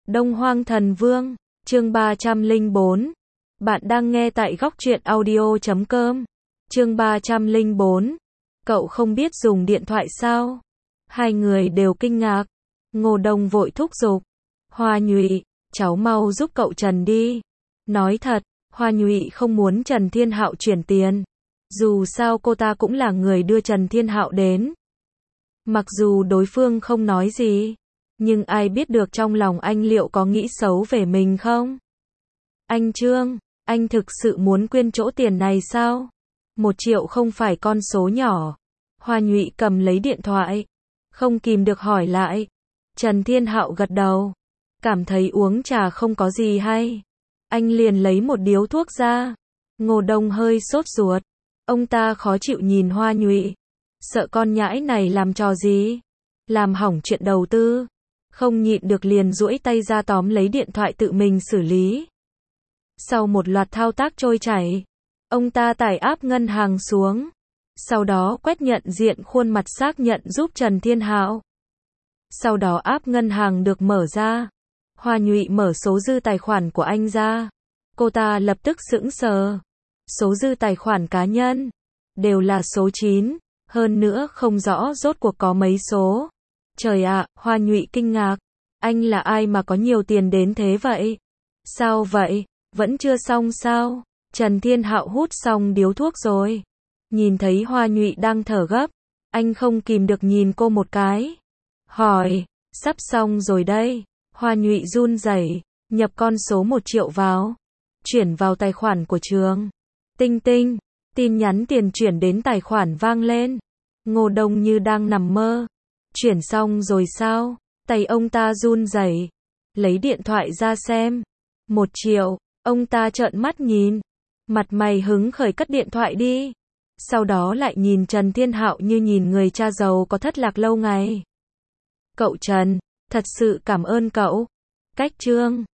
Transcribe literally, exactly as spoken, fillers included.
Đông Hoang Thần Vương, chương ba trăm lẻ bốn. Bạn đang nghe tại góc truyện audio chấm com. Chương ba trăm lẻ bốn. Cậu không biết dùng điện thoại sao? Hai người đều kinh ngạc. Ngô Đông vội thúc giục. Hoa Nhụy, cháu mau giúp cậu Trần đi. Nói thật, Hoa Nhụy không muốn Trần Thiên Hạo chuyển tiền. Dù sao cô ta cũng là người đưa Trần Thiên Hạo đến. Mặc dù đối phương không nói gì, nhưng ai biết được trong lòng anh liệu có nghĩ xấu về mình không? Anh Trương, anh thực sự muốn quyên chỗ tiền này sao? Một triệu không phải con số nhỏ. Hoa Nhụy cầm lấy điện thoại, không kìm được hỏi lại. Trần Thiên Hạo gật đầu, cảm thấy uống trà không có gì hay. Anh liền lấy một điếu thuốc ra. Ngô Đông hơi sốt ruột. Ông ta khó chịu nhìn Hoa Nhụy. Sợ con nhãi này làm trò gì? Làm hỏng chuyện đầu tư. Không nhịn được liền duỗi tay ra tóm lấy điện thoại tự mình xử lý. Sau một loạt thao tác trôi chảy, ông ta tải app ngân hàng xuống. Sau đó quét nhận diện khuôn mặt xác nhận giúp Trần Thiên Hạo. Sau đó app ngân hàng được mở ra. Hoa Nhụy mở số dư tài khoản của anh ra. Cô ta lập tức sững sờ. Số dư tài khoản cá nhân đều là số chín, hơn nữa không rõ rốt cuộc có mấy số. Trời ạ, Hoa Nhụy kinh ngạc. Anh là ai mà có nhiều tiền đến thế vậy? Sao vậy? Vẫn chưa xong sao? Trần Thiên Hạo hút xong điếu thuốc rồi. Nhìn thấy Hoa Nhụy đang thở gấp, anh không kìm được nhìn cô một cái. Hỏi, sắp xong rồi đây. Hoa Nhụy run rẩy, nhập con số một triệu vào. Chuyển vào tài khoản của trường. Tinh tinh, tin nhắn tiền chuyển đến tài khoản vang lên. Ngô Đông như đang nằm mơ. Chuyển xong rồi sao? Tay ông ta run rẩy, lấy điện thoại ra xem. Một triệu, ông ta trợn mắt nhìn. Mặt mày hứng khởi cất điện thoại đi. Sau đó lại nhìn Trần Thiên Hạo như nhìn người cha giàu có thất lạc lâu ngày. Cậu Trần, thật sự cảm ơn cậu. Cách Trương,